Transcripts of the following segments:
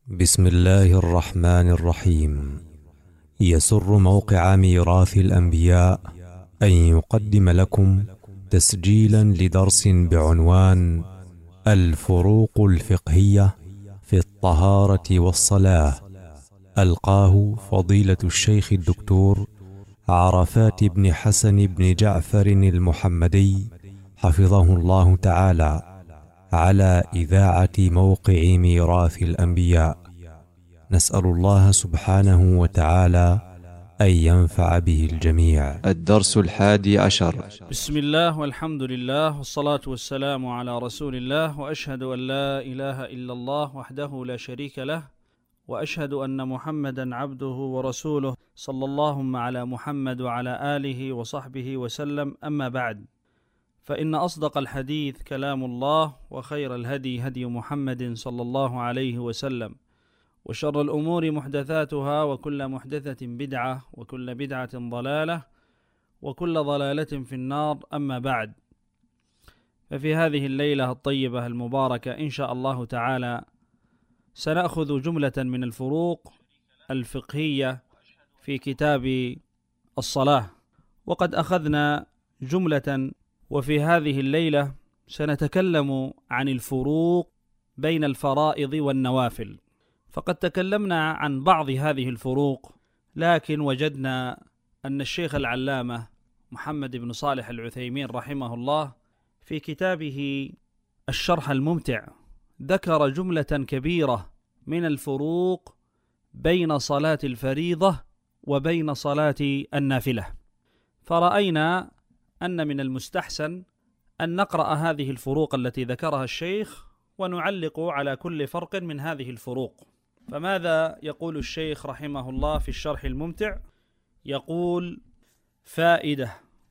بسم الله الرحمن الرحيم. يسر موقع ميراث الأنبياء أن يقدم لكم تسجيلا لدرس بعنوان الفروق الفقهية في الطهارة والصلاة، ألقاه فضيلة الشيخ الدكتور عرفات بن حسن بن جعفر المحمدي حفظه الله تعالى على إذاعة موقع ميراث الأنبياء. نسأل الله سبحانه وتعالى أن ينفع به الجميع. الدرس 11. بسم الله والحمد لله والصلاة والسلام على رسول الله، وأشهد أن لا إله إلا الله وحده لا شريك له، وأشهد أن محمدا عبده ورسوله، صلى الله على محمد وعلى آله وصحبه وسلم. أما بعد، فإن أصدق الحديث كلام الله، وخير الهدي هدي محمد صلى الله عليه وسلم، وشر الأمور محدثاتها، وكل محدثة بدعة، وكل بدعة ضلالة، وكل ضلالة في النار. أما بعد، ففي هذه الليلة الطيبة المباركة إن شاء الله تعالى سنأخذ جملة من الفروق الفقهية في كتاب الصلاة، وقد أخذنا جملة، وفي هذه الليلة سنتكلم عن الفروق بين الفرائض والنوافل. فقد تكلمنا عن بعض هذه الفروق، لكن وجدنا أن الشيخ العلامة محمد بن صالح العثيمين رحمه الله في كتابه الشرح الممتع ذكر جملة كبيرة من الفروق بين صلاة الفريضة وبين صلاة النافلة، فرأينا أن من المستحسن أن نقرأ هذه الفروق التي ذكرها الشيخ ونعلق على كل فرق من هذه الفروق. فماذا يقول الشيخ رحمه الله في الشرح الممتع؟ يقول: فائدة: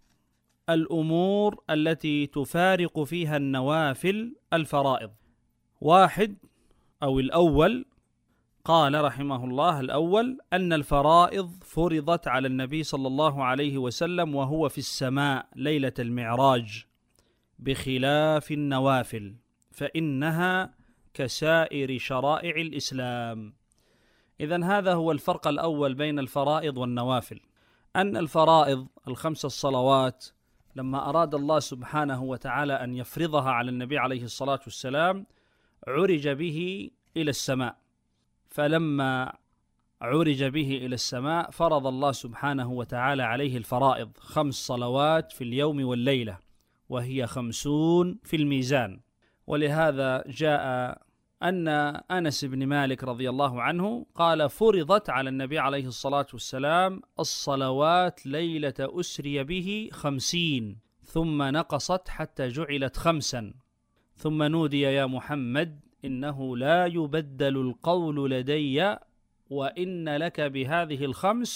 الأمور التي تفارق فيها النوافل الفرائض. واحد، أو الأول، قال رحمه الله: الأول أن الفرائض فرضت على النبي صلى الله عليه وسلم وهو في السماء ليلة المعراج، بخلاف النوافل فإنها كسائر شرائع الإسلام. إذن هذا هو الفرق الأول بين الفرائض والنوافل، أن الفرائض الخمس الصلوات لما أراد الله سبحانه وتعالى أن يفرضها على النبي عليه الصلاة والسلام عرج به إلى السماء، فلما عرج به إلى السماء فرض الله سبحانه وتعالى عليه الفرائض 5 صلوات في اليوم والليلة، وهي 50 في الميزان. ولهذا جاء أن أنس بن مالك رضي الله عنه قال: فرضت على النبي عليه الصلاة والسلام الصلوات ليلة أسري به 50، ثم نقصت حتى جعلت 5، ثم نودي: يا محمد إنه لا يبدل القول لدي، وإن لك بهذه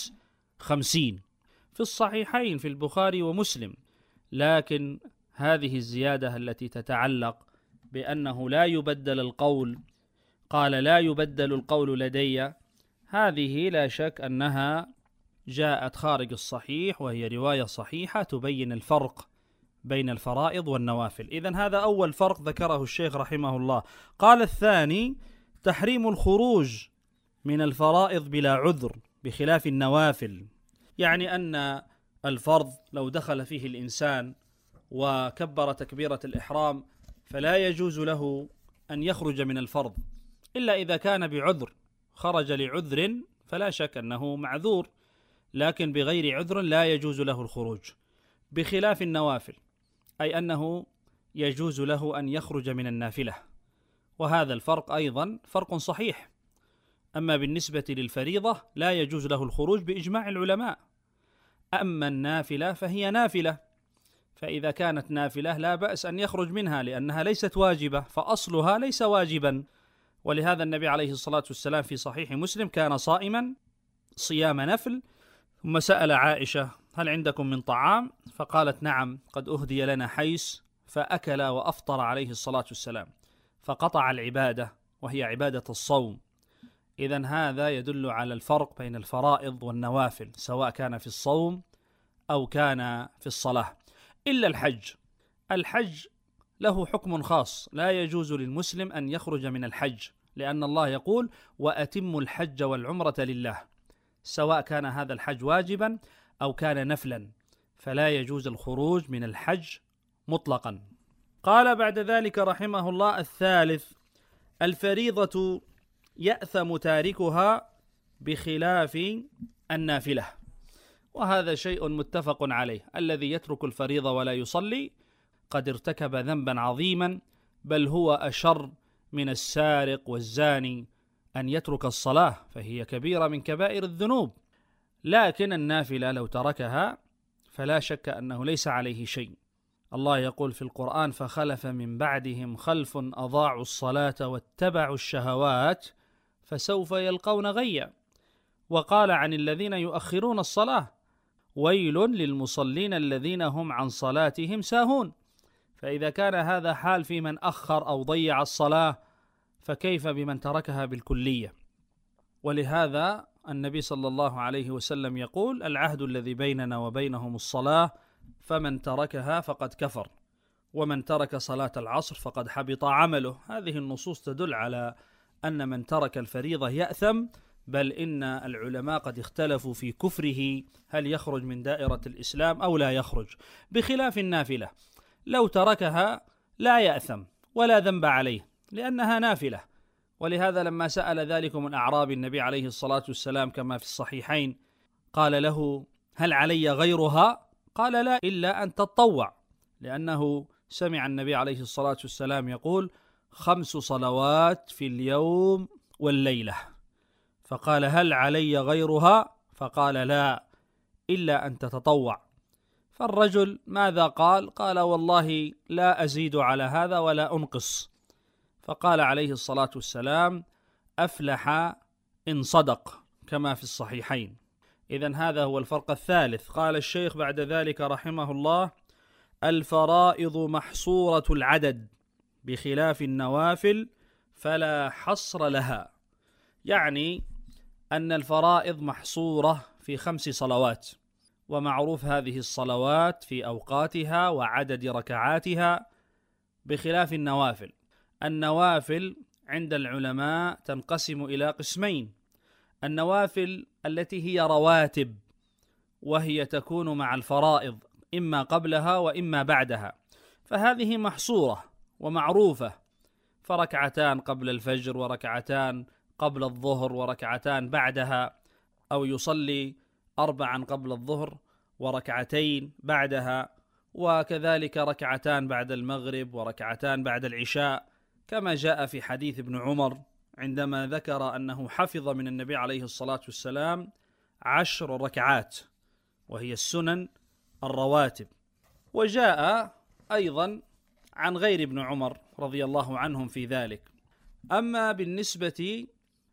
50 في الصحيحين في البخاري ومسلم. لكن هذه الزيادة التي تتعلق بأنه لا يبدل القول، قال: لا يبدل القول لدي، هذه لا شك أنها جاءت خارج الصحيح، وهي رواية صحيحة تبين الفرق بين الفرائض والنوافل. إذن هذا أول فرق ذكره الشيخ رحمه الله. قال: الثاني تحريم الخروج من الفرائض بلا عذر بخلاف النوافل، يعني أن الفرض لو دخل فيه الإنسان وكبر تكبيرة الإحرام فلا يجوز له أن يخرج من الفرض إلا إذا كان بعذر، خرج لعذر فلا شك أنه معذور، لكن بغير عذر لا يجوز له الخروج، بخلاف النوافل، أي أنه يجوز له أن يخرج من النافلة، وهذا الفرق أيضا فرق صحيح. أما بالنسبة للفريضة لا يجوز له الخروج بإجماع العلماء، أما النافلة فهي نافلة، فإذا كانت نافلة لا بأس أن يخرج منها لأنها ليست واجبة، فأصلها ليس واجبا. ولهذا النبي عليه الصلاة والسلام في صحيح مسلم كان صائما صيام نفل، ثم سأل عائشة: هل عندكم من طعام؟ فقالت: نعم، قد أهدي لنا حيس، فأكل وأفطر عليه الصلاة والسلام، فقطع العبادة وهي عبادة الصوم. إذن هذا يدل على الفرق بين الفرائض والنوافل، سواء كان في الصوم أو كان في الصلاة، إلا الحج. الحج له حكم خاص، لا يجوز للمسلم أن يخرج من الحج، لأن الله يقول: وأتموا الحج والعمرة لله، سواء كان هذا الحج واجبا أو كان نفلا، فلا يجوز الخروج من الحج مطلقا. قال بعد ذلك رحمه الله: الثالث: الفريضة يأثم تاركها بخلاف النافلة. وهذا شيء متفق عليه، الذي يترك الفريضة ولا يصلي قد ارتكب ذنبا عظيما، بل هو أشر من السارق والزاني أن يترك الصلاة، فهي كبيرة من كبائر الذنوب. لكن النافلة لو تركها فلا شك أنه ليس عليه شيء. الله يقول في القرآن: فخلف من بعدهم خلف أضاعوا الصلاة واتبعوا الشهوات فسوف يلقون غيا. وقال عن الذين يؤخرون الصلاة: ويل للمصلين الذين هم عن صلاتهم ساهون. فإذا كان هذا حال في من أخر أو ضيع الصلاة، فكيف بمن تركها بالكلية؟ ولهذا النبي صلى الله عليه وسلم يقول: العهد الذي بيننا وبينهم الصلاة، فمن تركها فقد كفر، ومن ترك صلاة العصر فقد حبط عمله. هذه النصوص تدل على أن من ترك الفريضة يأثم، بل إن العلماء قد اختلفوا في كفره، هل يخرج من دائرة الإسلام أو لا يخرج، بخلاف النافلة. لو تركها لا يأثم ولا ذنب عليه لأنها نافلة. ولهذا لما سأل ذلك من أعراب النبي عليه الصلاة والسلام كما في الصحيحين، قال له: هل علي غيرها؟ قال: لا، إلا أن تتطوع، لأنه سمع النبي عليه الصلاة والسلام يقول: 5 صلوات في اليوم والليلة. فقال: هل علي غيرها؟ فقال: لا، إلا أن تتطوع. فالرجل ماذا قال؟ قال: والله لا أزيد على هذا ولا أنقص. فقال عليه الصلاة والسلام: أفلح إن صدق، كما في الصحيحين. إذن هذا هو الفرق الثالث. قال الشيخ بعد ذلك رحمه الله: الفرائض محصورة العدد بخلاف النوافل فلا حصر لها. يعني أن الفرائض محصورة في 5 صلوات، ومعروف هذه الصلوات في أوقاتها وعدد ركعاتها، بخلاف النوافل. النوافل عند العلماء تنقسم إلى قسمين: النوافل التي هي رواتب، وهي تكون مع الفرائض إما قبلها وإما بعدها، فهذه محصورة ومعروفة، فركعتان قبل الفجر وركعتان قبل الظهر وركعتان بعدها، أو يصلي 4 قبل الظهر وركعتين بعدها، وكذلك ركعتان بعد المغرب وركعتان بعد العشاء، كما جاء في حديث ابن عمر عندما ذكر أنه حفظ من النبي عليه الصلاة والسلام 10 ركعات، وهي السنن الرواتب. وجاء أيضا عن غير ابن عمر رضي الله عنهم في ذلك. أما بالنسبة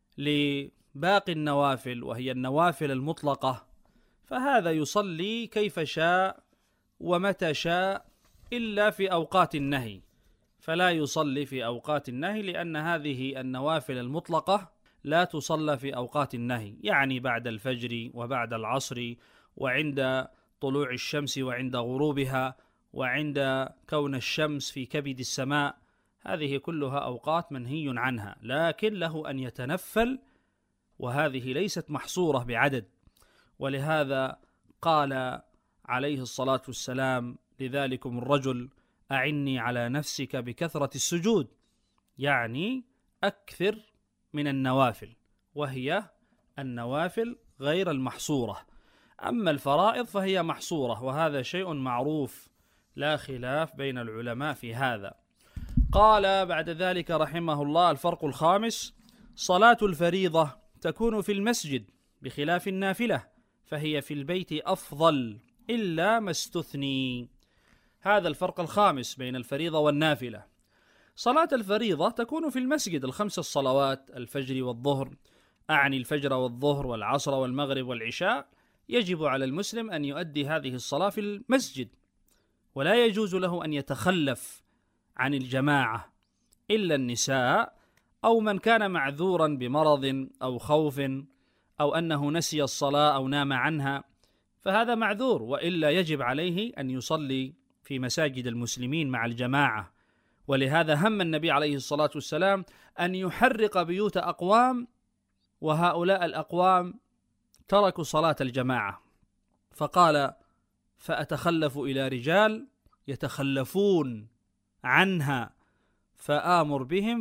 لباقي النوافل وهي النوافل المطلقة، فهذا يصلي كيف شاء ومتى شاء إلا في أوقات النهي، فلا يصلي في أوقات النهي، لأن هذه النوافل المطلقة لا تصلى في أوقات النهي، يعني بعد الفجر وبعد العصر وعند طلوع الشمس وعند غروبها وعند كون الشمس في كبد السماء، هذه كلها أوقات منهي عنها، لكن له أن يتنفل، وهذه ليست محصورة بعدد. ولهذا قال عليه الصلاة والسلام لذلكم الرجل: أعني على نفسك بكثرة السجود، يعني أكثر من النوافل، وهي النوافل غير المحصورة. أما الفرائض فهي محصورة، وهذا شيء معروف لا خلاف بين العلماء في هذا. قال بعد ذلك رحمه الله: الفرق الخامس: صلاة الفريضة تكون في المسجد بخلاف النافلة، فهي في البيت أفضل إلا ما استثني. هذا الفرق الخامس بين الفريضة والنافلة. صلاة الفريضة تكون في المسجد، ال5 الصلوات، الفجر والظهر، أعني الفجر والظهر والعصر والمغرب والعشاء، يجب على المسلم أن يؤدي هذه الصلاة في المسجد، ولا يجوز له أن يتخلف عن الجماعة إلا النساء أو من كان معذورا بمرض أو خوف أو أنه نسي الصلاة أو نام عنها، فهذا معذور، وإلا يجب عليه أن يصلي في مساجد المسلمين مع الجماعة. ولهذا هم النبي عليه الصلاة والسلام أن يحرق بيوت أقوام، وهؤلاء الأقوام تركوا صلاة الجماعة، فقال: فأتخلف إلى رجال يتخلفون عنها فآمر بهم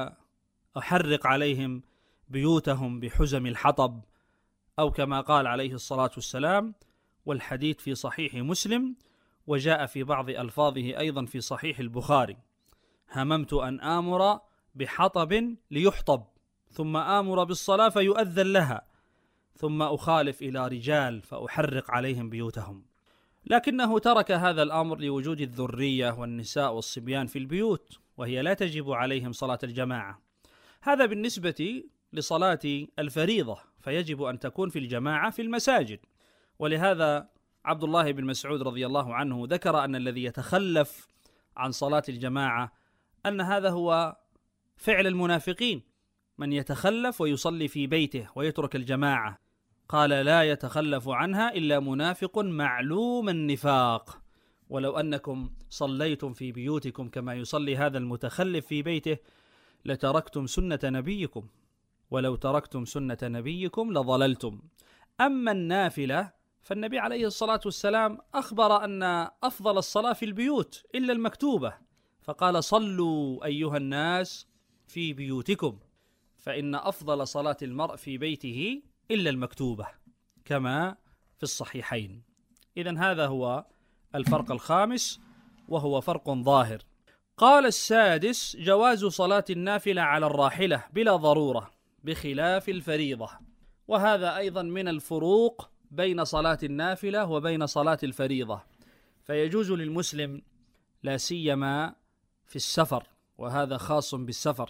فأحرق عليهم بيوتهم بحزم الحطب، أو كما قال عليه الصلاة والسلام، والحديث في صحيح مسلم، وجاء في بعض ألفاظه أيضا في صحيح البخاري: هممت أن آمر بحطب ليحطب، ثم آمر بالصلاة فيؤذن لها، ثم أخالف إلى رجال فأحرق عليهم بيوتهم. لكنه ترك هذا الأمر لوجود الذرية والنساء والصبيان في البيوت، وهي لا تجب عليهم صلاة الجماعة. هذا بالنسبة لصلاة الفريضة، فيجب أن تكون في الجماعة في المساجد. ولهذا عبد الله بن مسعود رضي الله عنه ذكر أن الذي يتخلف عن صلاة الجماعة أن هذا هو فعل المنافقين، من يتخلف ويصلي في بيته ويترك الجماعة، قال: لا يتخلف عنها إلا منافق معلوم النفاق. ولو أنكم صليتم في بيوتكم كما يصلي هذا المتخلف في بيته لتركتم سنة نبيكم، ولو تركتم سنة نبيكم لضللتم. أما النافلة فالنبي عليه الصلاة والسلام أخبر أن أفضل الصلاة في البيوت إلا المكتوبة، فقال: صلوا أيها الناس في بيوتكم، فإن أفضل صلاة المرء في بيته إلا المكتوبة، كما في الصحيحين. إذن هذا هو الفرق الخامس، وهو فرق ظاهر. قال السادس: جواز صلاة النافلة على الراحلة بلا ضرورة بخلاف الفريضة. وهذا أيضا من الفروق بين صلاة النافلة وبين صلاة الفريضة. فيجوز للمسلم لا سيما في السفر، وهذا خاص بالسفر،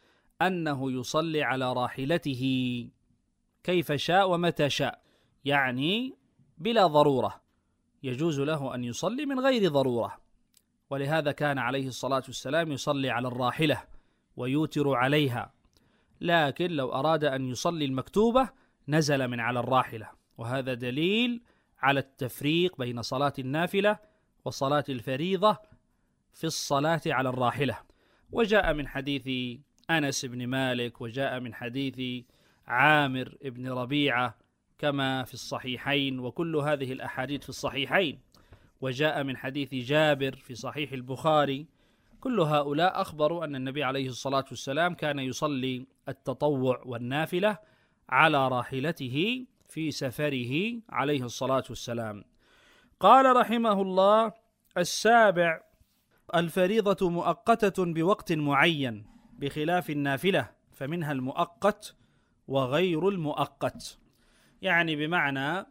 أنه يصلي على راحلته كيف شاء ومتى شاء، يعني بلا ضرورة، يجوز له أن يصلي من غير ضرورة. ولهذا كان عليه الصلاة والسلام يصلي على الراحلة ويوتر عليها، لكن لو أراد أن يصلي المكتوبة نزل من على الراحلة، وهذا دليل على التفريق بين صلاة النافلة وصلاة الفريضة في الصلاة على الراحلة. وجاء من حديث أنس بن مالك، وجاء من حديث عامر بن ربيعة كما في الصحيحين، وكل هذه الأحاديث في الصحيحين، وجاء من حديث جابر في صحيح البخاري. كل هؤلاء أخبروا أن النبي عليه الصلاة والسلام كان يصلي التطوع والنافلة على راحلته في سفره عليه الصلاة والسلام. قال رحمه الله: السابع: الفريضة مؤقتة بوقت معين بخلاف النافلة، فمنها المؤقت وغير المؤقت. يعني بمعنى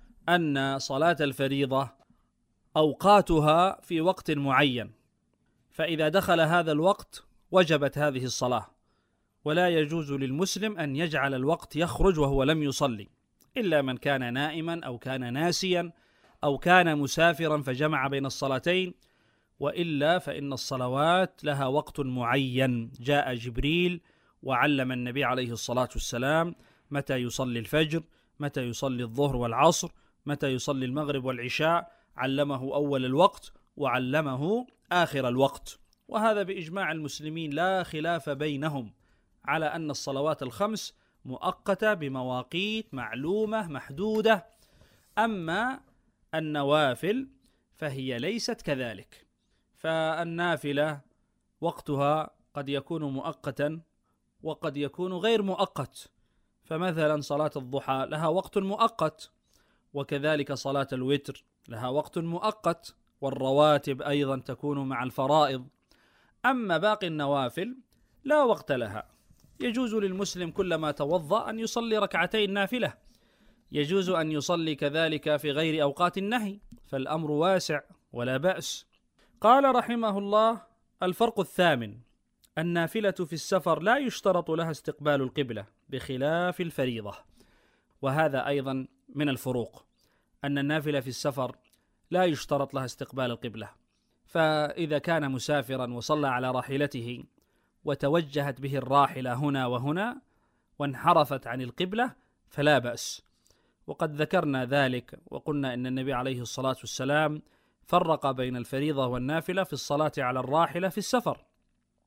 أن صلاة الفريضة أوقاتها في وقت معين، فإذا دخل هذا الوقت وجبت هذه الصلاة، ولا يجوز للمسلم أن يجعل الوقت يخرج وهو لم يصلي، إلا من كان نائما أو كان ناسيا أو كان مسافرا فجمع بين الصلاتين، وإلا فإن الصلوات لها وقت معين. جاء جبريل وعلم النبي عليه الصلاة والسلام متى يصلي الفجر، متى يصلي الظهر والعصر، متى يصلي المغرب والعشاء، علمه أول الوقت وعلمه آخر الوقت. وهذا بإجماع المسلمين لا خلاف بينهم على أن الصلوات الخمس مؤقتة بمواقيت معلومة محدودة. أما النوافل فهي ليست كذلك، فالنافلة وقتها قد يكون مؤقتا وقد يكون غير مؤقت. فمثلا صلاة الضحى لها وقت مؤقت، وكذلك صلاة الوتر لها وقت مؤقت، والرواتب أيضا تكون مع الفرائض. أما باقي النوافل لا وقت لها. يجوز للمسلم كلما توضأ أن يصلي ركعتين نافلة، يجوز أن يصلي كذلك في غير أوقات النهي، فالأمر واسع ولا بأس. قال رحمه الله: الفرق الثامن: النافلة في السفر لا يشترط لها استقبال القبلة بخلاف الفريضة. وهذا أيضا من الفروق، أن النافلة في السفر لا يشترط لها استقبال القبلة، فإذا كان مسافرا وصلى على راحلته وتوجهت به الراحلة هنا وهنا وانحرفت عن القبلة فلا بأس. وقد ذكرنا ذلك وقلنا إن النبي عليه الصلاة والسلام فرق بين الفريضة والنافلة في الصلاة على الراحلة في السفر،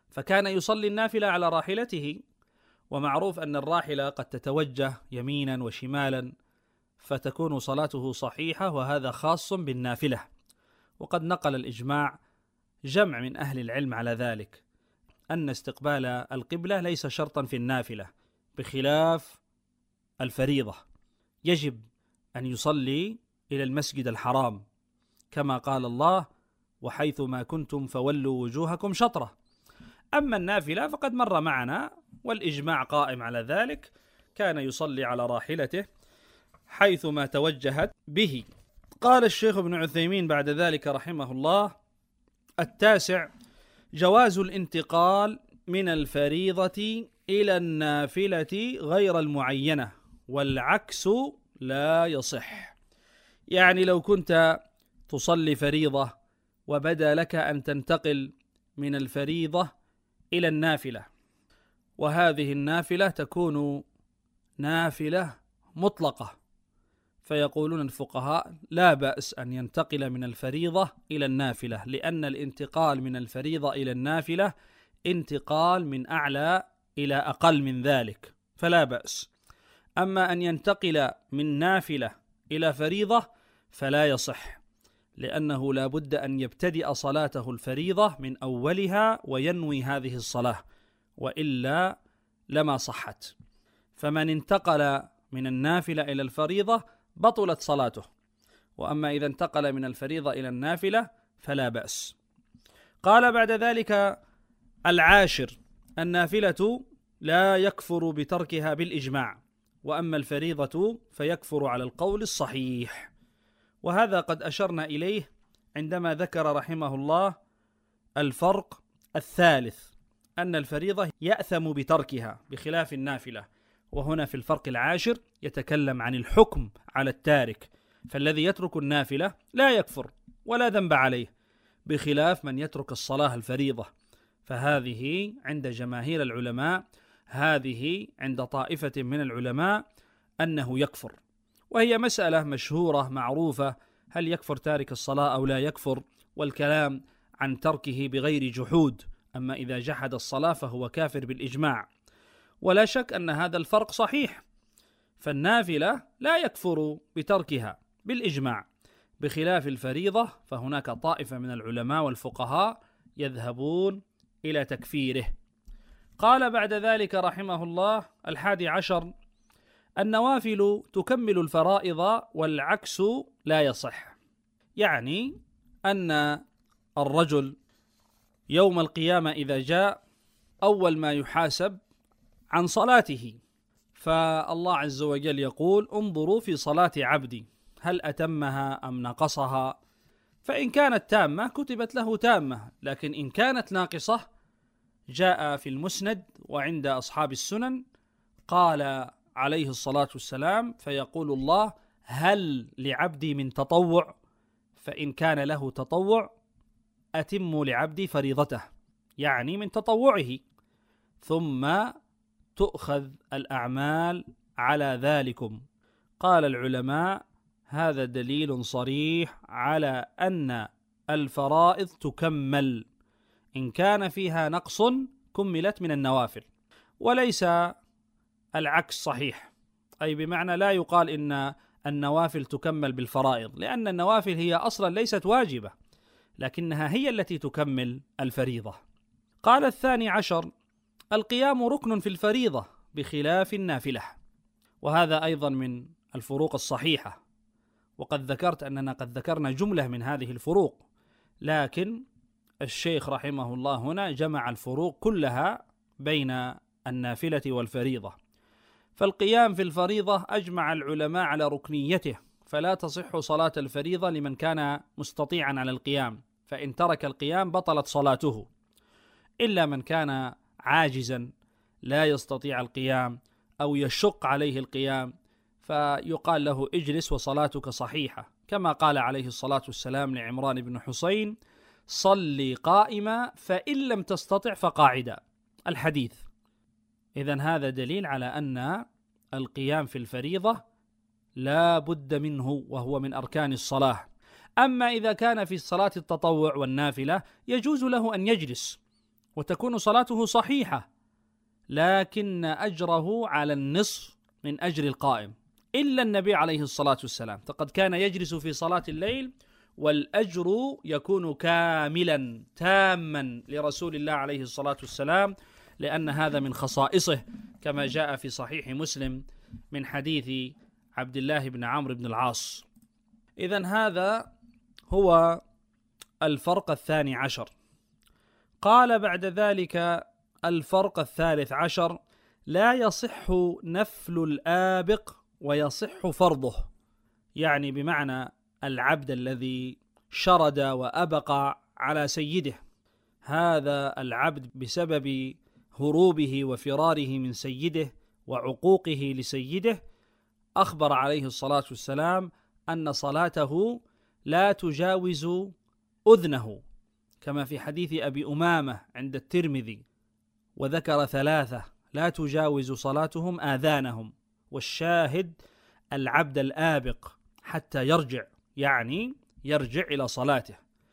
فكان يصلي النافلة على راحلته، ومعروف أن الراحلة قد تتوجه يمينا وشمالا فتكون صلاته صحيحة، وهذا خاص بالنافلة. وقد نقل الإجماع جمع من أهل العلم على ذلك، أن استقبال القبلة ليس شرطا في النافلة بخلاف الفريضة، يجب أن يصلي إلى المسجد الحرام كما قال الله: وحيث ما كنتم فولوا وجوهكم شطرة. أما النافلة فقد مر معنا والإجماع قائم على ذلك، كان يصلي على راحلته حيث ما توجهت به. قال الشيخ ابن عثيمين بعد ذلك رحمه الله: 9 جواز الانتقال من الفريضة إلى النافلة غير المعينة، والعكس لا يصح. يعني لو كنت تصلي فريضة وبدا لك أن تنتقل من الفريضة إلى النافلة، وهذه النافلة تكون نافلة مطلقة، فيقولون الفقهاء لا بأس أن ينتقل من الفريضة إلى النافلة، لأن الانتقال من الفريضة إلى النافلة انتقال من أعلى إلى أقل من ذلك، فلا بأس. أما أن ينتقل من نافلة إلى فريضة فلا يصح، لأنه لا بد أن يبتدئ صلاته الفريضة من أولها وينوي هذه الصلاة، وإلا لما صحت. فمن انتقل من النافلة إلى الفريضة بطلت صلاته، وأما إذا انتقل من الفريضة إلى النافلة فلا بأس. قال بعد ذلك: 10 النافلة لا يكفر بتركها بالإجماع، وأما الفريضة فيكفر على القول الصحيح. وهذا قد أشرنا إليه عندما ذكر رحمه الله الفرق الثالث، أن الفريضة يأثم بتركها بخلاف النافلة. وهنا في الفرق 10 يتكلم عن الحكم على التارك، فالذي يترك النافلة لا يكفر ولا ذنب عليه، بخلاف من يترك الصلاة الفريضة، فهذه عند جماهير العلماء، هذه عند طائفة من العلماء أنه يكفر. وهي مسألة مشهورة معروفة، هل يكفر تارك الصلاة أو لا يكفر، والكلام عن تركه بغير جحود، أما إذا جحد الصلاة فهو كافر بالإجماع. ولا شك أن هذا الفرق صحيح، فالنافلة لا يكفر بتركها بالإجماع، بخلاف الفريضة فهناك طائفة من العلماء والفقهاء يذهبون إلى تكفيره. قال بعد ذلك رحمه الله: 11 النوافل تكمل الفرائض والعكس لا يصح. يعني أن الرجل يوم القيامة إذا جاء أول ما يحاسب عن صلاته، فالله عز وجل يقول: انظروا في صلاة عبدي هل أتمها أم نقصها، فإن كانت تامة كتبت له تامة، لكن إن كانت ناقصة جاء في المسند وعند أصحاب السنن قال عليه الصلاة والسلام: فيقول الله: هل لعبدي من تطوع؟ فإن كان له تطوع أتموا لعبدي فريضته، يعني من تطوعه، ثم تؤخذ الأعمال على ذلكم. قال العلماء: هذا دليل صريح على أن الفرائض تكمل، إن كان فيها نقص كملت من النوافل، وليس العكس صحيح، أي بمعنى لا يقال إن النوافل تكمل بالفرائض، لأن النوافل هي أصلا ليست واجبة، لكنها هي التي تكمل الفريضة. قال 12 القيام ركن في الفريضة بخلاف النافلة، وهذا أيضا من الفروق الصحيحة، وقد ذكرت أننا قد ذكرنا جملة من هذه الفروق، لكن الشيخ رحمه الله هنا جمع الفروق كلها بين النافلة والفريضة. فالقيام في الفريضة أجمع العلماء على ركنيته، فلا تصح صلاة الفريضة لمن كان مستطيعا على القيام، فإن ترك القيام بطلت صلاته، إلا من كان عاجزا لا يستطيع القيام أو يشق عليه القيام، فيقال له: اجلس وصلاتك صحيحة، كما قال عليه الصلاة والسلام لعمران بن حسين: صلي قائما فإن لم تستطع فقاعدا، الحديث. إذن هذا دليل على أن القيام في الفريضة لا بد منه، وهو من أركان الصلاة. أما إذا كان في صلاة التطوع والنافلة يجوز له أن يجلس، وتكون صلاته صحيحة، لكن أجره على النصف من أجر القائم، إلا النبي عليه الصلاة والسلام، فقد كان يجلس في صلاة الليل والأجر يكون كاملا تاما لرسول الله عليه الصلاة والسلام، لأن هذا من خصائصه، كما جاء في صحيح مسلم من حديث عبد الله بن عمرو بن العاص. إذن هذا هو الفرق الثاني عشر. قال بعد ذلك الفرق الثالث عشر: لا يصح نفل الآبق ويصح فرضه، يعني بمعنى العبد الذي شرد وأبق على سيده، هذا العبد بسبب هروبه وفراره من سيده وعقوقه لسيده، أخبر عليه الصلاة والسلام أن صلاته لا تجاوز أذنه، كما في حديث أبي أمامة عند الترمذي، وذكر ثلاثة لا تجاوز صلاتهم آذانهم، والشاهد العبد الآبق حتى يرجع، يعني يرجع إلى صلاته.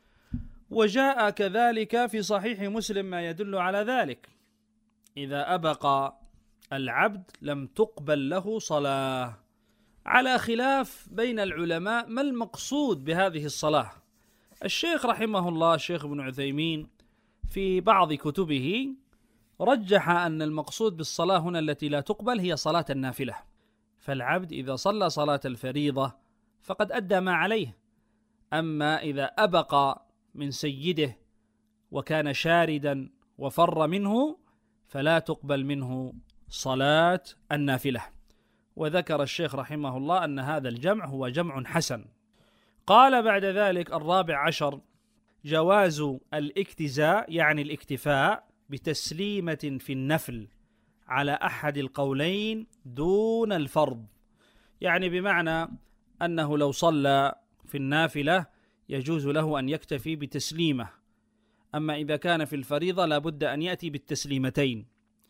وجاء كذلك في صحيح مسلم ما يدل على ذلك: إذا أبق العبد لم تقبل له صلاة، على خلاف بين العلماء ما المقصود بهذه الصلاة. الشيخ رحمه الله الشيخ ابن عثيمين في بعض كتبه رجح أن المقصود بالصلاة هنا التي لا تقبل هي صلاة النافلة، فالعبد إذا صلى صلاة الفريضة فقد أدى ما عليه، أما إذا أبق من سيده وكان شاردا وفر منه فلا تقبل منه صلاة النافلة. وذكر الشيخ رحمه الله أن هذا الجمع هو جمع حسن. قال بعد ذلك الرابع عشر: جواز الاكتزاء، يعني الاكتفاء بتسليمة في النفل على أحد القولين دون الفرض، يعني بمعنى أنه لو صلى في النافلة يجوز له أن يكتفي بتسليمة، أما إذا كان في الفريضة لابد أن يأتي بالتسليمتين.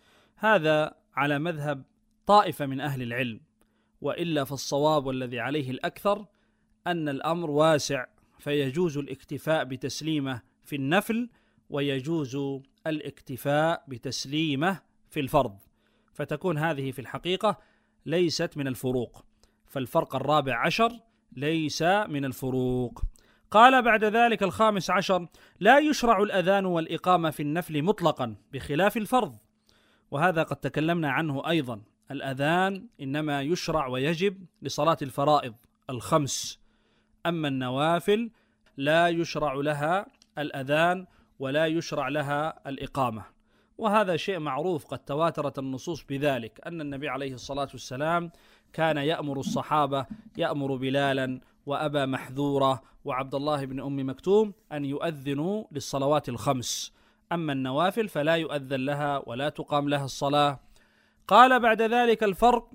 هذا على مذهب طائفة من أهل العلم، وإلا فالصواب والذي عليه الأكثر أن الأمر واسع، فيجوز الاكتفاء بتسليمة في النفل ويجوز الاكتفاء بتسليمة في الفرض، فتكون هذه في الحقيقة ليست من الفروق، فالفرق الرابع عشر ليس من الفروق. قال بعد ذلك الخامس عشر: لا يشرع الأذان والإقامة في النفل مطلقا بخلاف الفرض، وهذا قد تكلمنا عنه أيضا. الأذان إنما يشرع ويجب لصلاة الفرائض الخمس، أما النوافل لا يشرع لها الأذان ولا يشرع لها الإقامة، وهذا شيء معروف، قد تواترت النصوص بذلك، أن النبي عليه الصلاة والسلام كان يأمر الصحابة، يأمر بلالا وأبا محذورة وعبد الله بن أم مكتوم أن يؤذنوا للصلوات الخمس، أما النوافل فلا يؤذن لها ولا تقام لها الصلاة. قال بعد ذلك الفرق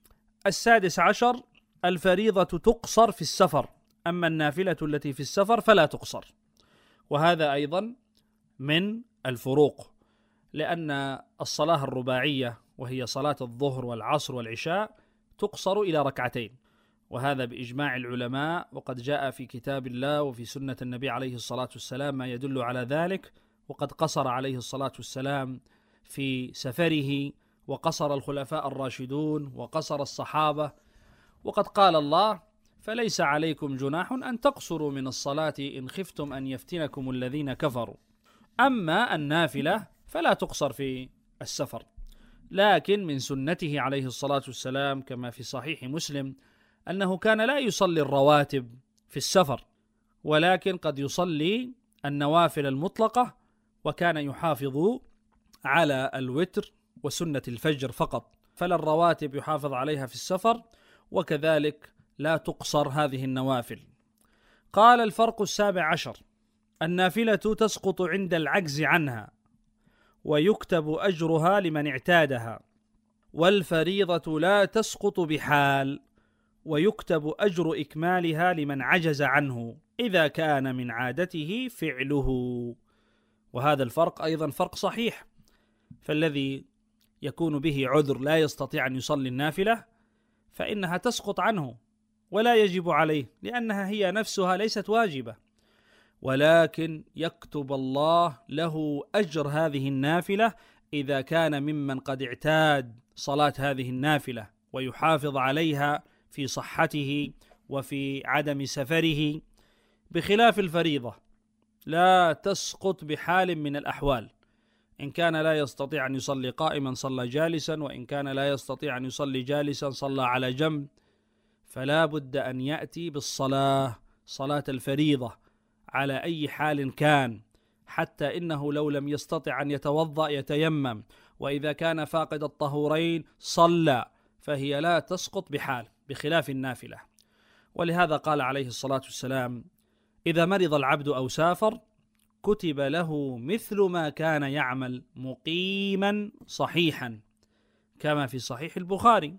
السادس عشر: الفريضة تقصر في السفر، أما النافلة التي في السفر فلا تقصر، وهذا أيضا من الفروق، لأن الصلاة الرباعية وهي صلاة الظهر والعصر والعشاء تقصر إلى ركعتين، وهذا بإجماع العلماء، وقد جاء في كتاب الله وفي سنة النبي عليه الصلاة والسلام ما يدل على ذلك، وقد قصر عليه الصلاة والسلام في سفره، وقصر الخلفاء الراشدون، وقصر الصحابة، وقد قال الله: فليس عليكم جناح أن تقصروا من الصلاة إن خفتم أن يفتنكم الذين كفروا. أما النافلة فلا تقصر في السفر، لكن من سنته عليه الصلاة والسلام كما في صحيح مسلم أنه كان لا يصلي الرواتب في السفر، ولكن قد يصلي النوافل المطلقة، وكان يحافظ على الوتر وسنة الفجر فقط، فلا الرواتب يحافظ عليها في السفر، وكذلك لا تقصر هذه النوافل. قال الفرق السابع عشر: النافلة تسقط عند العجز عنها ويكتب أجرها لمن اعتادها، والفريضة لا تسقط بحال ويكتب أجر إكمالها لمن عجز عنه إذا كان من عادته فعله. وهذا الفرق أيضا فرق صحيح، فالذي يكون به عذر لا يستطيع أن يصلي النافلة فإنها تسقط عنه ولا يجب عليه، لأنها هي نفسها ليست واجبة. ولكن يكتب الله له أجر هذه النافلة إذا كان ممن قد اعتاد صلاة هذه النافلة ويحافظ عليها في صحته وفي عدم سفره، بخلاف الفريضة لا تسقط بحال من الأحوال. إن كان لا يستطيع أن يصلي قائما صلى جالسا، وإن كان لا يستطيع أن يصلي جالسا صلى على جنب، فلا بد أن يأتي بالصلاة، صلاة الفريضة على أي حال كان، حتى إنه لو لم يستطع أن يتوضأ يتيمم، وإذا كان فاقد الطهورين صلى، فهي لا تسقط بحال، بخلاف النافلة. ولهذا قال عليه الصلاة والسلام: إذا مرض العبد أو سافر كتب له مثل ما كان يعمل مقيما صحيحا، كما في صحيح البخاري،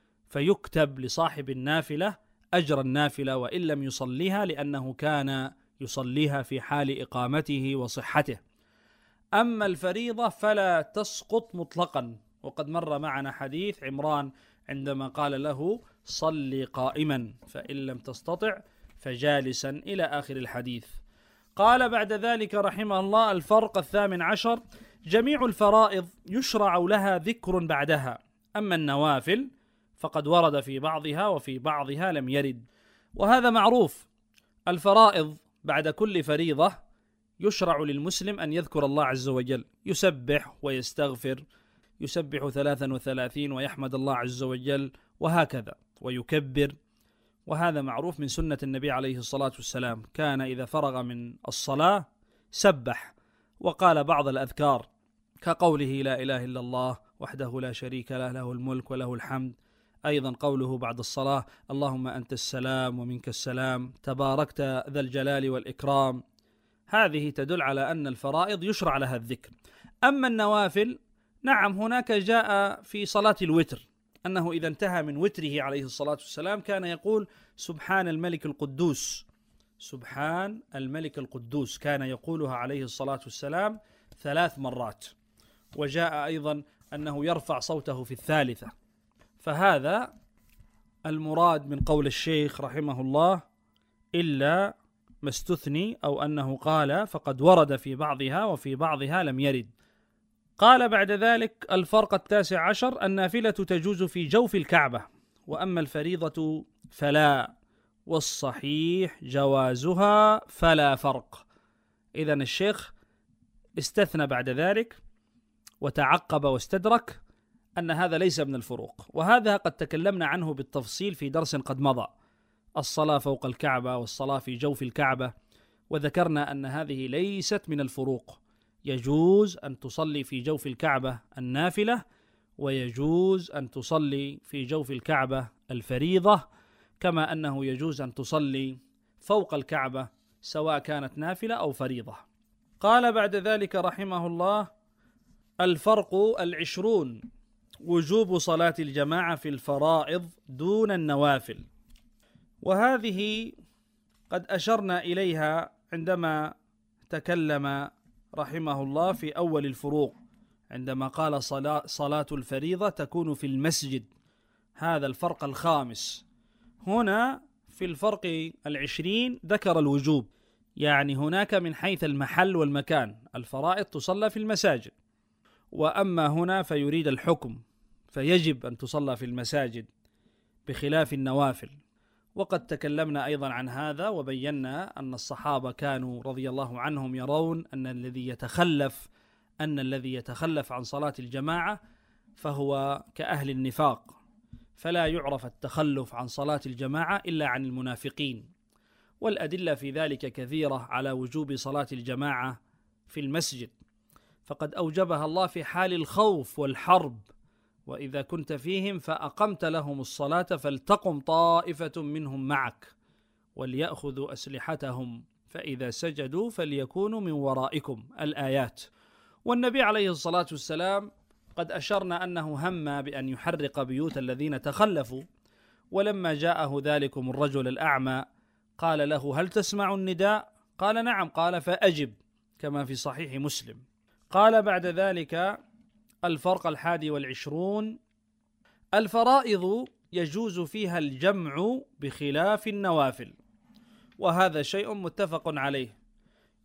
فيكتب لصاحب النافلة أجر النافلة وإن لم يصليها، لأنه كان يصليها في حال إقامته وصحته. أما الفريضة فلا تسقط مطلقا، وقد مر معنا حديث عمران عندما قال له: صل قائما فإن لم تستطع فجالسا، إلى آخر الحديث. قال بعد ذلك رحمه الله: الفرق 18: جميع الفرائض يشرع لها ذكر بعدها، أما النوافل فقد ورد في بعضها وفي بعضها لم يرد. وهذا معروف، الفرائض بعد كل فريضة يشرع للمسلم أن يذكر الله عز وجل، يسبح ويستغفر، يسبح 33 ويحمد الله عز وجل وهكذا، ويكبر. وهذا معروف من سنة النبي عليه الصلاة والسلام، كان إذا فرغ من الصلاة سبح وقال بعض الأذكار، كقوله: لا إله إلا الله وحده لا شريك له، له الملك وله الحمد. أيضا قوله بعد الصلاة: اللهم أنت السلام ومنك السلام، تباركت ذا الجلال والإكرام. هذه تدل على أن الفرائض يشرع لها الذكر. أما النوافل، نعم، هناك جاء في صلاة الوتر أنه إذا انتهى من وتره عليه الصلاة والسلام كان يقول: سبحان الملك القدوس، سبحان الملك القدوس، كان يقولها عليه الصلاة والسلام 3 مرات. وجاء أيضا أنه يرفع صوته في الثالثة. فهذا المراد من قول الشيخ رحمه الله، إلا ما استثني، أو أنه قال فقد ورد في بعضها وفي بعضها لم يرد. قال بعد ذلك: الفرق 19: النافلة تجوز في جوف الكعبة، وأما الفريضة فلا، والصحيح جوازها فلا فرق. إذن الشيخ استثنى بعد ذلك وتعقب واستدرك أن هذا ليس من الفروق، وهذا قد تكلمنا عنه بالتفصيل في درس قد مضى، الصلاة فوق الكعبة والصلاة في جوف الكعبة، وذكرنا أن هذه ليست من الفروق. يجوز أن تصلي في جوف الكعبة النافلة، ويجوز أن تصلي في جوف الكعبة الفريضة، كما أنه يجوز أن تصلي فوق الكعبة سواء كانت نافلة أو فريضة. قال بعد ذلك رحمه الله: الفرق 20: وجوب صلاة الجماعة في الفرائض دون النوافل. وهذه قد أشرنا إليها عندما تكلم رحمه الله في أول الفروق، عندما قال: صلاة الفريضة تكون في المسجد. هذا الفرق 5. هنا في الفرق 20 ذكر الوجوب، يعني هناك من حيث المحل والمكان الفرائض تصلى في المساجد، وأما هنا فيريد الحكم، فيجب أن تصلى في المساجد بخلاف النوافل. وقد تكلمنا أيضا عن هذا وبينا أن الصحابة كانوا رضي الله عنهم يرون أن الذي يتخلف عن صلاة الجماعة فهو كأهل النفاق، فلا يعرف التخلف عن صلاة الجماعة إلا عن المنافقين. والأدلة في ذلك كثيرة على وجوب صلاة الجماعة في المسجد، فقد أوجبها الله في حال الخوف والحرب: وإذا كنت فيهم فأقمت لهم الصلاة فلتقم طائفة منهم معك وليأخذوا أسلحتهم فإذا سجدوا فليكونوا من ورائكم، الآيات. والنبي عليه الصلاة والسلام قد أشرنا أنه هم بأن يحرق بيوت الذين تخلفوا، ولما جاءه ذلكم الرجل الأعمى قال له: هل تسمع النداء؟ قال: نعم. قال: فأجب، كما في صحيح مسلم. قال بعد ذلك: الفرق 21: الفرائض يجوز فيها الجمع بخلاف النوافل، وهذا شيء متفق عليه،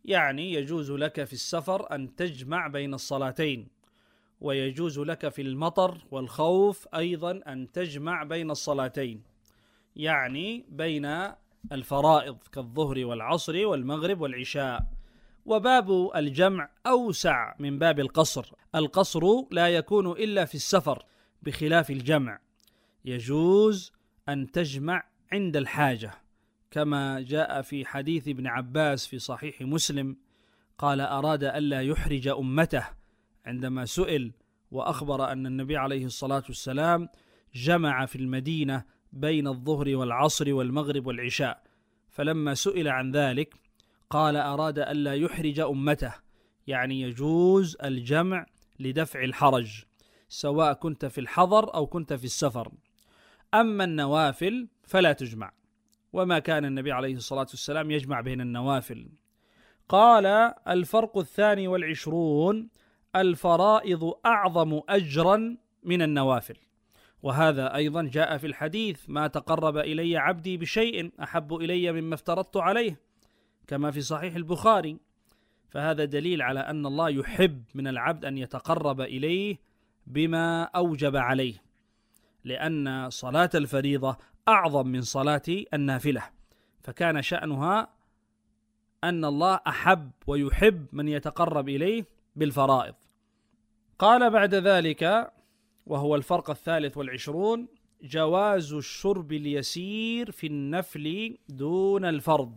يعني يجوز لك في السفر أن تجمع بين الصلاتين، ويجوز لك في المطر والخوف أيضا أن تجمع بين الصلاتين، يعني بين الفرائض كالظهر والعصر والمغرب والعشاء. وباب الجمع أوسع من باب القصر. القصر لا يكون إلا في السفر، بخلاف الجمع يجوز أن تجمع عند الحاجة، كما جاء في حديث ابن عباس في صحيح مسلم قال: أراد ألا يحرج أمته، عندما سئل وأخبر أن النبي عليه الصلاة والسلام جمع في المدينة بين الظهر والعصر والمغرب والعشاء، فلما سئل عن ذلك قال: أراد ألا يحرج أمته، يعني يجوز الجمع لدفع الحرج سواء كنت في الحضر أو كنت في السفر. أما النوافل فلا تجمع، وما كان النبي عليه الصلاة والسلام يجمع بين النوافل. قال: الفرق 22: الفرائض أعظم أجرا من النوافل. وهذا أيضا جاء في الحديث: ما تقرب إلي عبدي بشيء أحب إلي مما افترضت عليه، كما في صحيح البخاري. فهذا دليل على أن الله يحب من العبد أن يتقرب إليه بما أوجب عليه، لأن صلاة الفريضة أعظم من صلاة النافلة، فكان شأنها أن الله أحب ويحب من يتقرب إليه بالفرائض. قال بعد ذلك، وهو الفرق 23: جواز الشرب اليسير في النفل دون الفرض.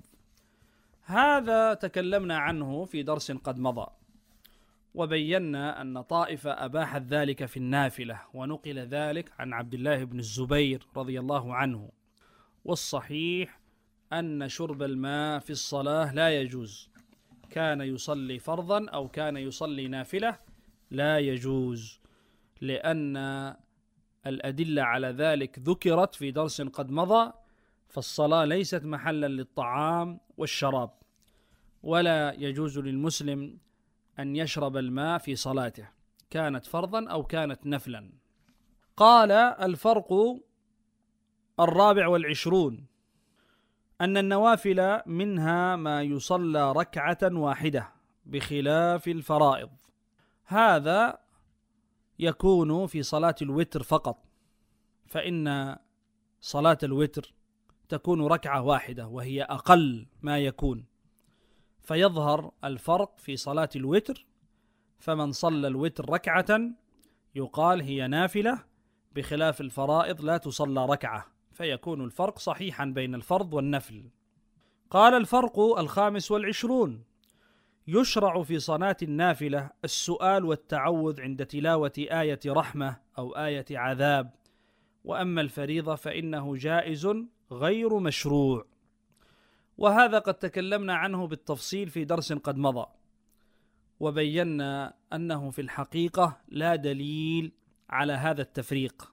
هذا تكلمنا عنه في درس قد مضى، وبينا أن طائفة أباحت ذلك في النافلة، ونقل ذلك عن عبد الله بن الزبير رضي الله عنه. والصحيح أن شرب الماء في الصلاة لا يجوز، كان يصلي فرضا أو كان يصلي نافلة لا يجوز، لأن الأدلة على ذلك ذكرت في درس قد مضى. فالصلاة ليست محلا للطعام والشراب، ولا يجوز للمسلم أن يشرب الماء في صلاته، كانت فرضا أو كانت نفلا. قال: الفرق 24: أن النوافل منها ما يصلى ركعة واحدة بخلاف الفرائض. هذا يكون في صلاة الوتر فقط، فإن صلاة الوتر تكون ركعة واحدة وهي أقل ما يكون، فيظهر الفرق في صلاة الوتر. فمن صلى الوتر ركعة يقال هي نافلة، بخلاف الفرائض لا تصلى ركعة، فيكون الفرق صحيحا بين الفرض والنفل. قال: الفرق 25: يشرع في صلاة النافلة السؤال والتعوذ عند تلاوة آية رحمة أو آية عذاب، وأما الفريضة فإنه جائز غير مشروع. وهذا قد تكلمنا عنه بالتفصيل في درس قد مضى، وبينا أنه في الحقيقة لا دليل على هذا التفريق،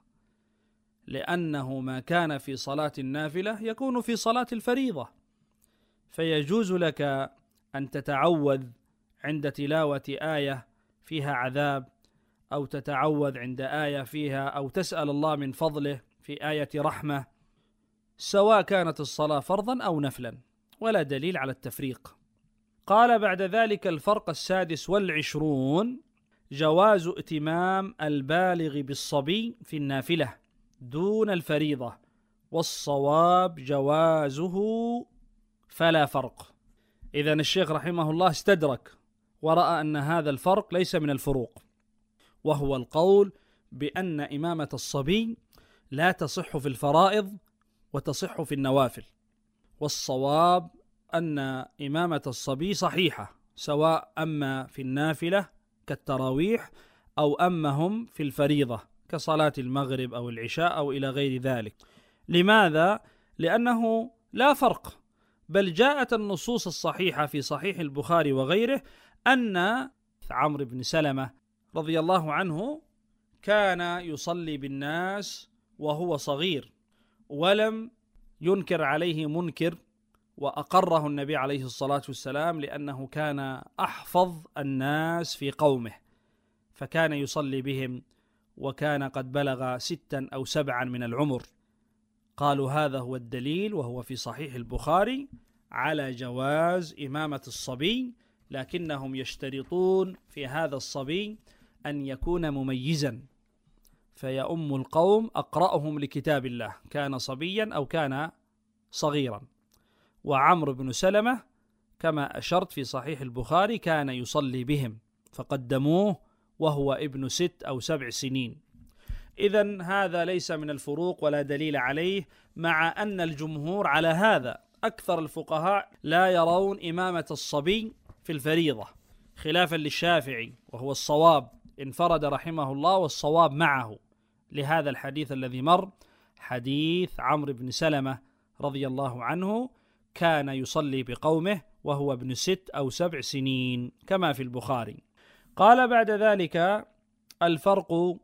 لأنه ما كان في صلاة النافلة يكون في صلاة الفريضة، فيجوز لك أن تتعوذ عند تلاوة آية فيها عذاب، أو تتعوذ عند آية فيها، أو تسأل الله من فضله في آية رحمة، سواء كانت الصلاة فرضا أو نفلا، ولا دليل على التفريق. قال بعد ذلك: الفرق 26: جواز ائتمام البالغ بالصبي في النافلة دون الفريضة، والصواب جوازه فلا فرق. إذن الشيخ رحمه الله استدرك ورأى أن هذا الفرق ليس من الفروق، وهو القول بأن إمامة الصبي لا تصح في الفرائض وتصح في النوافل، والصواب أن إمامة الصبي صحيحة، سواء أما في النافلة كالتراويح أو أمهم في الفريضة كصلاة المغرب أو العشاء أو إلى غير ذلك. لماذا؟ لأنه لا فرق، بل جاءت النصوص الصحيحة في صحيح البخاري وغيره أن عمرو بن سلمة رضي الله عنه كان يصلي بالناس وهو صغير، ولم ينكر عليه منكر، وأقره النبي عليه الصلاة والسلام لأنه كان أحفظ الناس في قومه، فكان يصلي بهم، وكان قد بلغ 6 أو 7 من العمر. قالوا هذا هو الدليل، وهو في صحيح البخاري، على جواز إمامة الصبي لكنهم يشترطون في هذا الصبي أن يكون مميزا، فيؤم القوم أقرأهم لكتاب الله، كان صبيا أو كان صغيرا. وعمرو بن سلمة كما أشرت في صحيح البخاري كان يصلي بهم، فقدموه وهو ابن 6 أو 7 سنين. إذن هذا ليس من الفروق ولا دليل عليه، مع أن الجمهور على هذا. أكثر الفقهاء لا يرون إمامة الصبي في الفريضة، خلافا للشافعي وهو الصواب، انفرد رحمه الله والصواب معه، لهذا الحديث الذي مر، حديث عمرو بن سلمة رضي الله عنه، كان يصلي بقومه وهو ابن 6 أو 7 سنين كما في البخاري. قال بعد ذلك: الفرق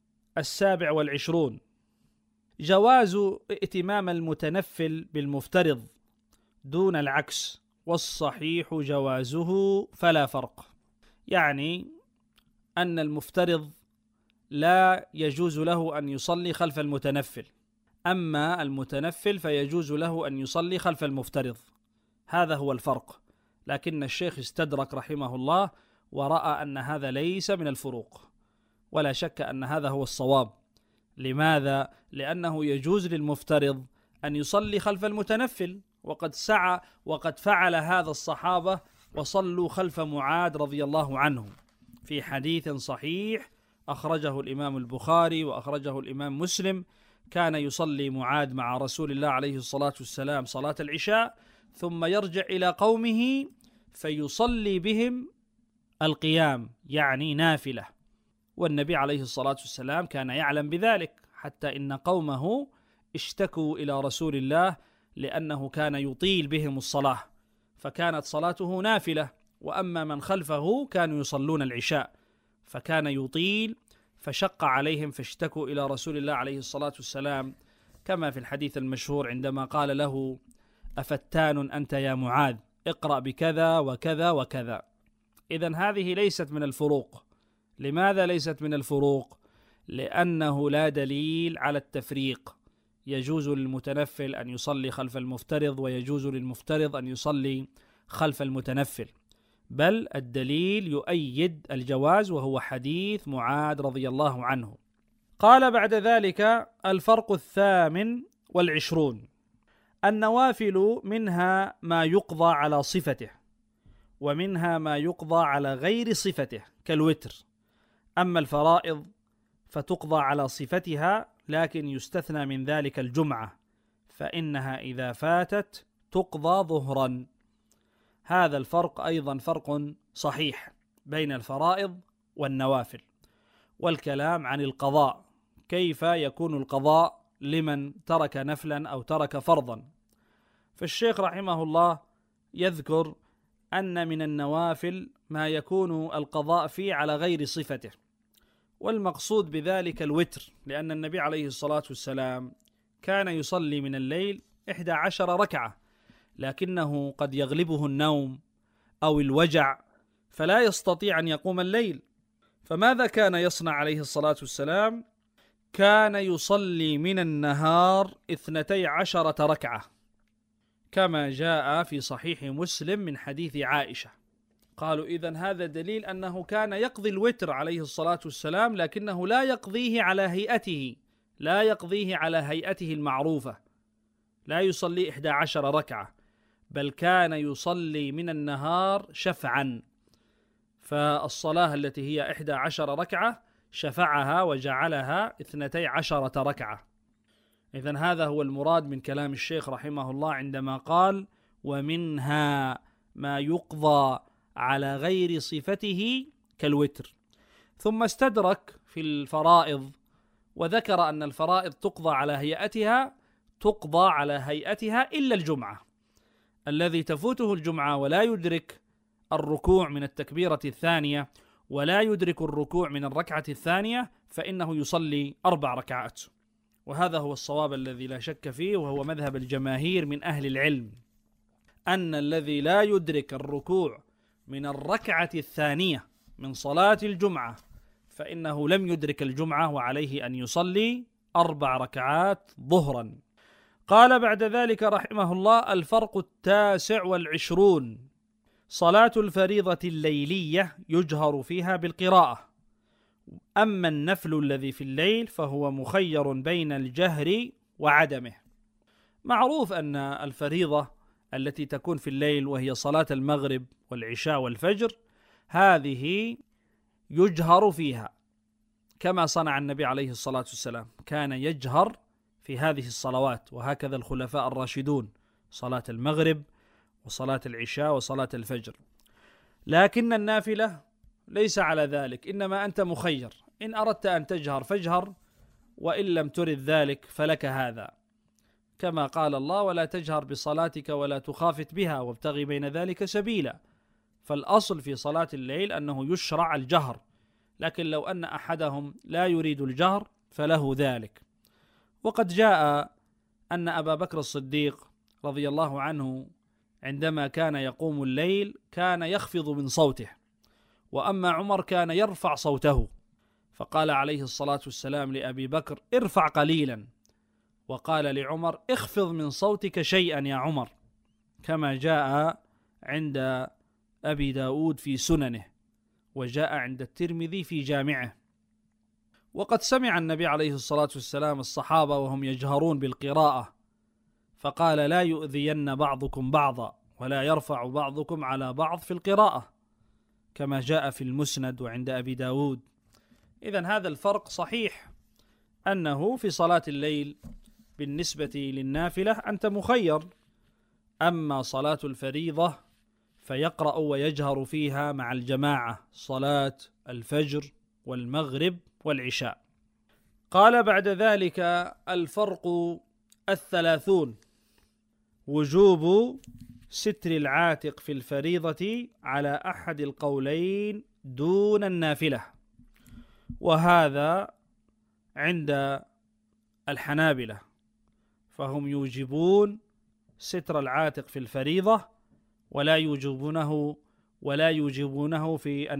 27، جواز ائتمام المتنفل بالمفترض دون العكس، والصحيح جوازه فلا فرق. يعني أن المفترض لا يجوز له أن يصلي خلف المتنفل، أما المتنفل فيجوز له أن يصلي خلف المفترض، هذا هو الفرق. لكن الشيخ استدرك رحمه الله ورأى أن هذا ليس من الفروق، ولا شك أن هذا هو الصواب. لماذا؟ لأنه يجوز للمفترض أن يصلي خلف المتنفل، وقد سعى وقد فعل هذا الصحابة وصلوا خلف معاذ رضي الله عنه في حديث صحيح أخرجه الإمام البخاري وأخرجه الإمام مسلم. كان يصلي معاذ مع رسول الله عليه الصلاة والسلام صلاة العشاء، ثم يرجع إلى قومه فيصلي بهم القيام، يعني نافلة، والنبي عليه الصلاة والسلام كان يعلم بذلك، حتى إن قومه اشتكوا إلى رسول الله لأنه كان يطيل بهم الصلاة، فكانت صلاته نافلة، وأما من خلفه كانوا يصلون العشاء، فكان يطيل فشق عليهم، فاشتكوا إلى رسول الله عليه الصلاة والسلام، كما في الحديث المشهور عندما قال له: أفتان أنت يا معاذ، اقرأ بكذا وكذا وكذا. إذن هذه ليست من الفروق. لماذا ليست من الفروق؟ لأنه لا دليل على التفريق، يجوز للمتنفل أن يصلي خلف المفترض، ويجوز للمفترض أن يصلي خلف المتنفل، بل الدليل يؤيد الجواز، وهو حديث معاذ رضي الله عنه. قال بعد ذلك: الفرق 28، النوافل منها ما يقضى على صفته، ومنها ما يقضى على غير صفته كالوتر. أما الفرائض فتقضى على صفتها، لكن يستثنى من ذلك الجمعة، فإنها إذا فاتت تقضى ظهرا. هذا الفرق أيضا فرق صحيح بين الفرائض والنوافل. والكلام عن القضاء، كيف يكون القضاء لمن ترك نفلا أو ترك فرضا. فالشيخ رحمه الله يذكر أن من النوافل ما يكون القضاء فيه على غير صفته، والمقصود بذلك الوتر، لأن النبي عليه الصلاة والسلام كان يصلي من الليل 11 ركعة، لكنه قد يغلبه النوم أو الوجع فلا يستطيع أن يقوم الليل، فماذا كان يصنع عليه الصلاة والسلام؟ كان يصلي من النهار 12 ركعة، كما جاء في صحيح مسلم من حديث عائشة. قالوا: إذن هذا دليل أنه كان يقضي الوتر عليه الصلاة والسلام، لكنه لا يقضيه على هيئته، لا يقضيه على هيئته المعروفة، لا يصلي 11 ركعة، بل كان يصلي من النهار شفعا، فالصلاة التي هي 11 ركعة شفعها وجعلها 12 ركعة. إذن هذا هو المراد من كلام الشيخ رحمه الله عندما قال: ومنها ما يقضى على غير صفته كالوتر. ثم استدرك في الفرائض وذكر أن الفرائض تقضى على هيئتها إلا الجمعة، الذي تفوته الجمعة ولا يدرك الركوع من التكبيرة الثانية ولا يدرك الركوع من الركعة الثانية، فإنه يصلي 4 ركعات. وهذا هو الصواب الذي لا شك فيه، وهو مذهب الجماهير من أهل العلم، أن الذي لا يدرك الركوع من الركعة الثانية من صلاة الجمعة فإنه لم يدرك الجمعة، وعليه أن يصلي 4 ركعات ظهرا. قال بعد ذلك رحمه الله: الفرق 29، صلاة الفريضة الليلية يجهر فيها بالقراءة، أما النفل الذي في الليل فهو مخير بين الجهر وعدمه. معروف أن الفريضة التي تكون في الليل وهي صلاة المغرب والعشاء والفجر هذه يجهر فيها، كما صنع النبي عليه الصلاة والسلام، كان يجهر في هذه الصلوات، وهكذا الخلفاء الراشدون، صلاة المغرب وصلاة العشاء وصلاة الفجر. لكن النافلة ليس على ذلك، إنما أنت مخير، إن أردت أن تجهر فاجهر، وإن لم ترد ذلك فلك هذا، كما قال الله: ولا تجهر بصلاتك ولا تخافت بها وابتغي بين ذلك سبيلا. فالأصل في صلاة الليل أنه يشرع الجهر، لكن لو أن أحدهم لا يريد الجهر فله ذلك. وقد جاء أن أبا بكر الصديق رضي الله عنه عندما كان يقوم الليل كان يخفض من صوته، وأما عمر كان يرفع صوته، فقال عليه الصلاة والسلام لأبي بكر: ارفع قليلا، وقال لعمر: اخفض من صوتك شيئا يا عمر، كما جاء عند أبي داود في سننه، وجاء عند الترمذي في جامعه. وقد سمع النبي عليه الصلاة والسلام الصحابة وهم يجهرون بالقراءة، فقال: لا يؤذين بعضكم بعضا ولا يرفع بعضكم على بعض في القراءة، كما جاء في المسند وعند أبي داود. إذن هذا الفرق صحيح، أنه في صلاة الليل بالنسبة للنافلة أنت مخير، أما صلاة الفريضة فيقرأ ويجهر فيها مع الجماعة، صلاة الفجر والمغرب والعشاء. قال بعد ذلك: الفرق 30، وجوب ستر العاتق في الفريضة على أحد القولين دون النافلة، وهذا عند الحنابلة، فهم يوجبون ستر العاتق في الفريضة ولا يوجبونه في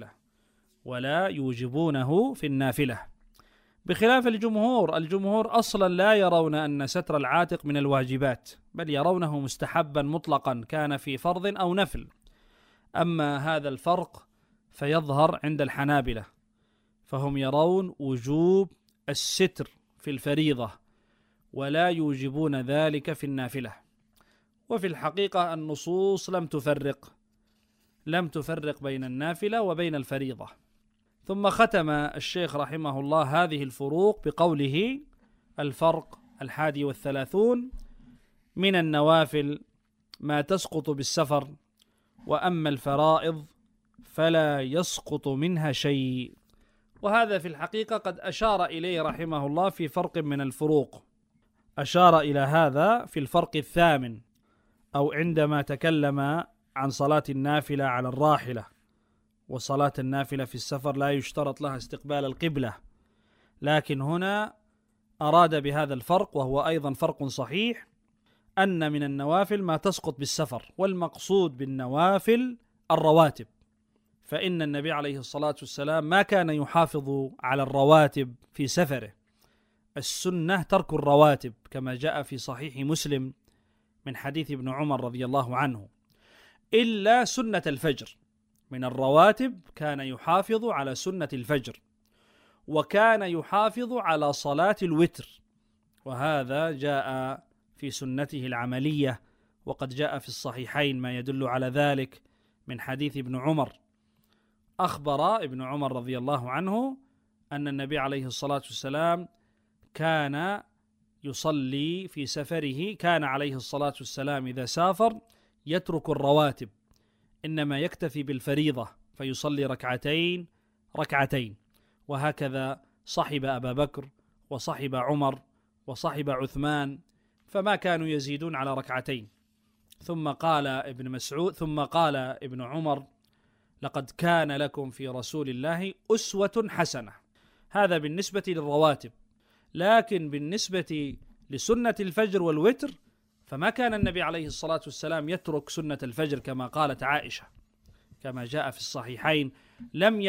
النافلة، بخلاف الجمهور أصلا لا يرون أن ستر العاتق من الواجبات، بل يرونه مستحبا مطلقا كان في فرض أو نفل. أما هذا الفرق فيظهر عند الحنابلة، فهم يرون وجوب الستر في الفريضة ولا يوجبون ذلك في النافلة. وفي الحقيقة النصوص لم تفرق بين النافلة وبين الفريضة. ثم ختم الشيخ رحمه الله هذه الفروق بقوله: الفرق 31: من النوافل ما تسقط بالسفر، وأما الفرائض فلا يسقط منها شيء. وهذا في الحقيقة قد أشار إليه رحمه الله في فرق من الفروق، أشار إلى هذا في الفرق 8، أو عندما تكلم عن صلاة النافلة على الراحلة، وصلاة النافلة في السفر لا يشترط لها استقبال القبلة، لكن هنا أراد بهذا الفرق، وهو أيضا فرق صحيح، أن من النوافل ما تسقط بالسفر، والمقصود بالنوافل الرواتب، فإن النبي عليه الصلاة والسلام ما كان يحافظ على الرواتب في سفره، السنة ترك الرواتب، كما جاء في صحيح مسلم من حديث ابن عمر رضي الله عنه، إلا سنة الفجر. من الرواتب كان يحافظ على سنة الفجر، وكان يحافظ على صلاة الوتر، وهذا جاء في سنته العملية، وقد جاء في الصحيحين ما يدل على ذلك من حديث ابن عمر. أخبر ابن عمر رضي الله عنه أن النبي عليه الصلاة والسلام كان يصلي في سفره، كان عليه الصلاة والسلام إذا سافر يترك الرواتب، إنما يكتفي بالفريضة فيصلي ركعتين، وهكذا صحب أبا بكر وصحب عمر وصحب عثمان، فما كانوا يزيدون على ركعتين. ثم قال ابن عمر: لقد كان لكم في رسول الله أسوة حسنة. هذا بالنسبة للرواتب، لكن بالنسبة لسنة الفجر والوتر فما كان النبي عليه الصلاة والسلام يترك سنة الفجر، كما قالت عائشة كما جاء في الصحيحين: لم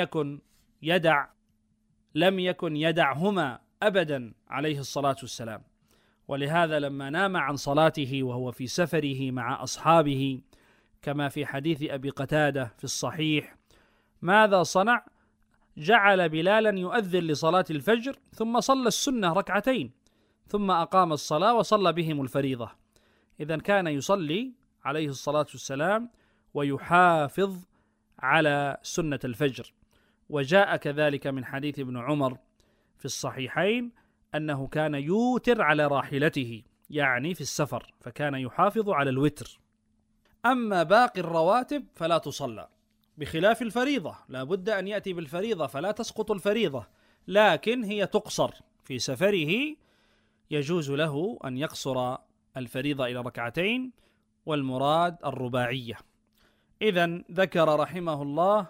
يكن يدعهما أبدا عليه الصلاة والسلام. ولهذا لما نام عن صلاته وهو في سفره مع أصحابه كما في حديث أبي قتادة في الصحيح. ماذا صنع؟ جعل بلالا يؤذن لصلاة الفجر، ثم صلى السنة ركعتين، ثم أقام الصلاة وصلى بهم الفريضة. إذن كان يصلي عليه الصلاة والسلام ويحافظ على سنة الفجر. وجاء كذلك من حديث ابن عمر في الصحيحين أنه كان يوتر على راحلته، يعني في السفر، فكان يحافظ على الوتر. أما باقي الرواتب فلا تصلى، بخلاف الفريضة، لا بد أن يأتي بالفريضة فلا تسقط الفريضة، لكن هي تقصر في سفره، يجوز له أن يقصر الفريضة إلى ركعتين، والمراد الرباعية. إذن ذكر رحمه الله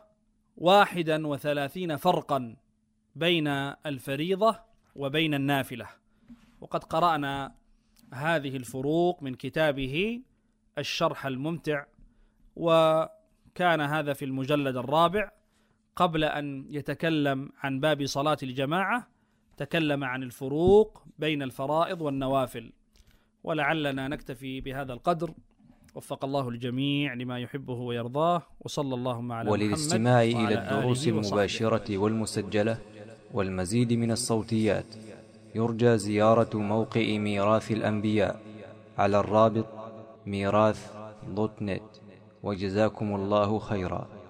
31 فرقا بين الفريضة وبين النافلة، وقد قرأنا هذه الفروق من كتابه الشرح الممتع، وكان هذا في المجلد الرابع. قبل أن يتكلم عن باب صلاة الجماعة تكلم عن الفروق بين الفرائض والنوافل، ولعلنا نكتفي بهذا القدر. وفق الله الجميع لما يحبه ويرضاه، وصلى اللهم على محمد. وللاستماع إلى الدروس المباشرة والمسجلة والمزيد من الصوتيات يرجى زيارة موقع ميراث الأنبياء على الرابط ميراث.net. وجزاكم الله خيرا.